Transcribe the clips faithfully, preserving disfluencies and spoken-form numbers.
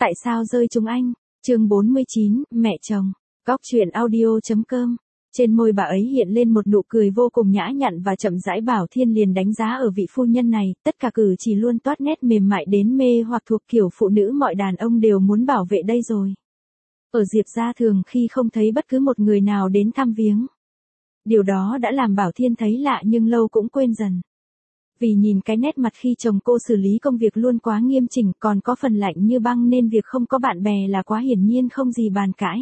Tại sao rơi chúng anh? Chương bốn mươi chín, mẹ chồng. Góc truyện audio.com. Trên môi bà ấy hiện lên một nụ cười vô cùng nhã nhặn và chậm rãi. Bảo Thiên liền đánh giá ở vị phu nhân này, tất cả cử chỉ luôn toát nét mềm mại đến mê hoặc thuộc kiểu phụ nữ mọi đàn ông đều muốn bảo vệ đây rồi. Ở Diệp gia thường khi không thấy bất cứ một người nào đến thăm viếng. Điều đó đã làm Bảo Thiên thấy lạ nhưng lâu cũng quên dần. Vì nhìn cái nét mặt khi chồng cô xử lý công việc luôn quá nghiêm chỉnh, còn có phần lạnh như băng nên việc không có bạn bè là quá hiển nhiên không gì bàn cãi.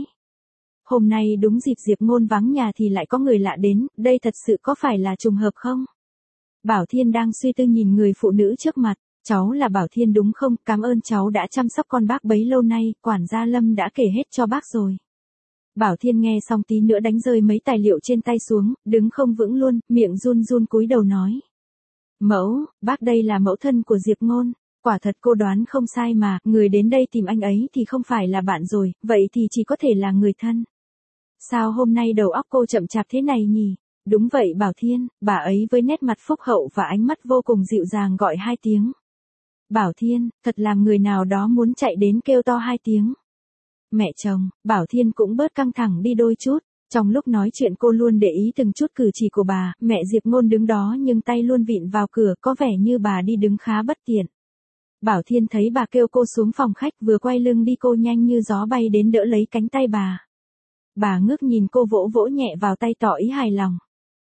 Hôm nay đúng dịp Diệp Ngôn vắng nhà thì lại có người lạ đến, đây thật sự có phải là trùng hợp không? Bảo Thiên đang suy tư nhìn người phụ nữ trước mặt, cháu là Bảo Thiên đúng không? Cảm ơn cháu đã chăm sóc con bác bấy lâu nay, quản gia Lâm đã kể hết cho bác rồi. Bảo Thiên nghe xong tí nữa đánh rơi mấy tài liệu trên tay xuống, đứng không vững luôn, miệng run run cúi đầu nói. Mẫu, bác đây là mẫu thân của Diệp Ngôn. Quả thật cô đoán không sai mà, người đến đây tìm anh ấy thì không phải là bạn rồi, vậy thì chỉ có thể là người thân. Sao hôm nay đầu óc cô chậm chạp thế này nhỉ? Đúng vậy Bảo Thiên, bà ấy với nét mặt phúc hậu và ánh mắt vô cùng dịu dàng gọi hai tiếng. Bảo Thiên, thật làm người nào đó muốn chạy đến kêu to hai tiếng. Mẹ chồng, Bảo Thiên cũng bớt căng thẳng đi đôi chút. Trong lúc nói chuyện cô luôn để ý từng chút cử chỉ của bà, mẹ Diệp Ngôn đứng đó nhưng tay luôn vịn vào cửa, có vẻ như bà đi đứng khá bất tiện. Bảo Thiên thấy bà kêu cô xuống phòng khách, vừa quay lưng đi cô nhanh như gió bay đến đỡ lấy cánh tay bà. Bà ngước nhìn cô vỗ vỗ nhẹ vào tay tỏ ý hài lòng.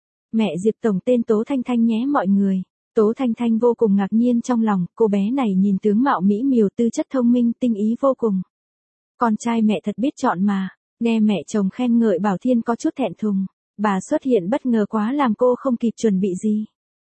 Mẹ Diệp tổng tên Tố Thanh Thanh nhé mọi người. Tố Thanh Thanh vô cùng ngạc nhiên trong lòng, cô bé này nhìn tướng mạo mỹ miều, tư chất thông minh, tinh ý vô cùng. Con trai mẹ thật biết chọn mà. Nghe mẹ chồng khen ngợi Bảo Thiên có chút thẹn thùng. Bà xuất hiện bất ngờ quá làm cô không kịp chuẩn bị gì.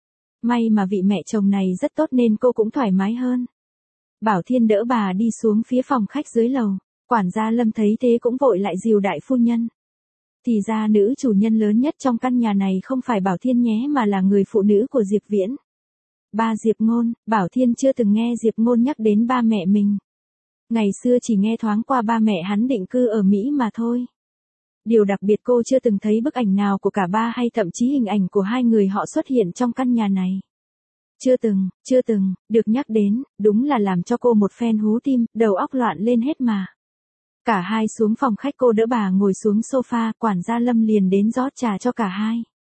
May mà vị mẹ chồng này rất tốt nên cô cũng thoải mái hơn. Bảo Thiên đỡ bà đi xuống phía phòng khách dưới lầu. Quản gia Lâm thấy thế cũng vội lại dìu đại phu nhân. Thì ra nữ chủ nhân lớn nhất trong căn nhà này không phải Bảo Thiên nhé mà là người phụ nữ của Diệp Viễn. Ba Diệp Ngôn. Bảo Thiên chưa từng nghe Diệp Ngôn nhắc đến ba mẹ mình. Ngày xưa chỉ nghe thoáng qua ba mẹ hắn định cư ở Mỹ mà thôi. Điều đặc biệt cô chưa từng thấy bức ảnh nào của cả ba hay thậm chí hình ảnh của hai người họ xuất hiện trong căn nhà này. Chưa từng, chưa từng, được nhắc đến, đúng là làm cho cô một phen hú tim, đầu óc loạn lên hết mà. Cả hai xuống phòng khách, cô đỡ bà ngồi xuống sofa, quản gia Lâm liền đến rót trà cho cả hai.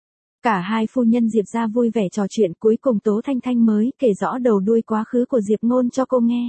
Cả hai phu nhân Diệp gia vui vẻ trò chuyện, cuối cùng Tố Thanh Thanh mới kể rõ đầu đuôi quá khứ của Diệp Ngôn cho cô nghe.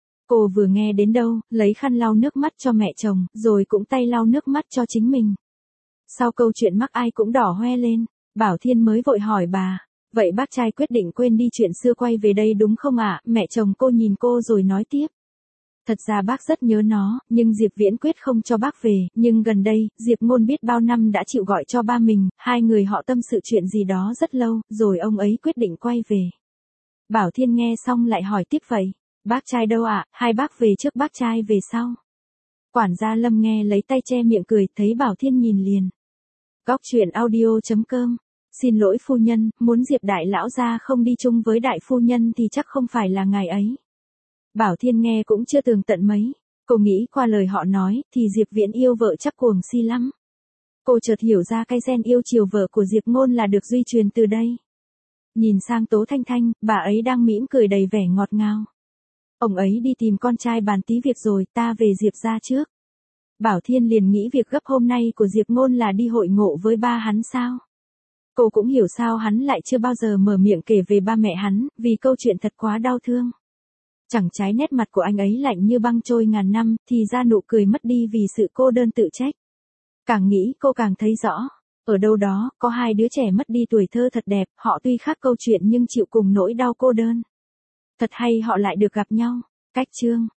Cô vừa nghe đến đâu, lấy khăn lau nước mắt cho mẹ chồng, rồi cũng tay lau nước mắt cho chính mình. Sau câu chuyện mắc ai cũng đỏ hoe lên, Bảo Thiên mới vội hỏi bà, vậy bác trai quyết định quên đi chuyện xưa quay về đây đúng không ạ? Mẹ chồng cô nhìn cô rồi nói tiếp. Thật ra bác rất nhớ nó, nhưng Diệp Viễn quyết không cho bác về, nhưng gần đây, Diệp Ngôn biết bao năm đã chịu gọi cho ba mình, hai người họ tâm sự chuyện gì đó rất lâu, rồi ông ấy quyết định quay về. Bảo Thiên nghe xong lại hỏi tiếp vậy. Bác trai đâu ạ? À? Hai bác về trước bác trai về sau. Quản gia Lâm nghe lấy tay che miệng cười, thấy Bảo Thiên nhìn liền. Góc truyện audio.com. Xin lỗi phu nhân, muốn Diệp đại lão gia không đi chung với đại phu nhân thì chắc không phải là ngài ấy. Bảo Thiên nghe cũng chưa tường tận mấy. Cô nghĩ qua lời họ nói, thì Diệp Viễn yêu vợ chắc cuồng si lắm. Cô chợt hiểu ra cái gen yêu chiều vợ của Diệp Ngôn là được duy truyền từ đây. Nhìn sang Tố Thanh Thanh, bà ấy đang mỉm cười đầy vẻ ngọt ngào. Ông ấy đi tìm con trai bàn tí việc rồi, ta về Diệp gia trước. Bảo Thiên liền nghĩ việc gấp hôm nay của Diệp Ngôn là đi hội ngộ với ba hắn sao. Cô cũng hiểu sao hắn lại chưa bao giờ mở miệng kể về ba mẹ hắn, vì câu chuyện thật quá đau thương. Chẳng trái nét mặt của anh ấy lạnh như băng trôi ngàn năm, thì ra nụ cười mất đi vì sự cô đơn tự trách. Càng nghĩ cô càng thấy rõ, ở đâu đó, có hai đứa trẻ mất đi tuổi thơ thật đẹp, họ tuy khác câu chuyện nhưng chịu cùng nỗi đau cô đơn. Thật hay họ lại được gặp nhau. Cách chương.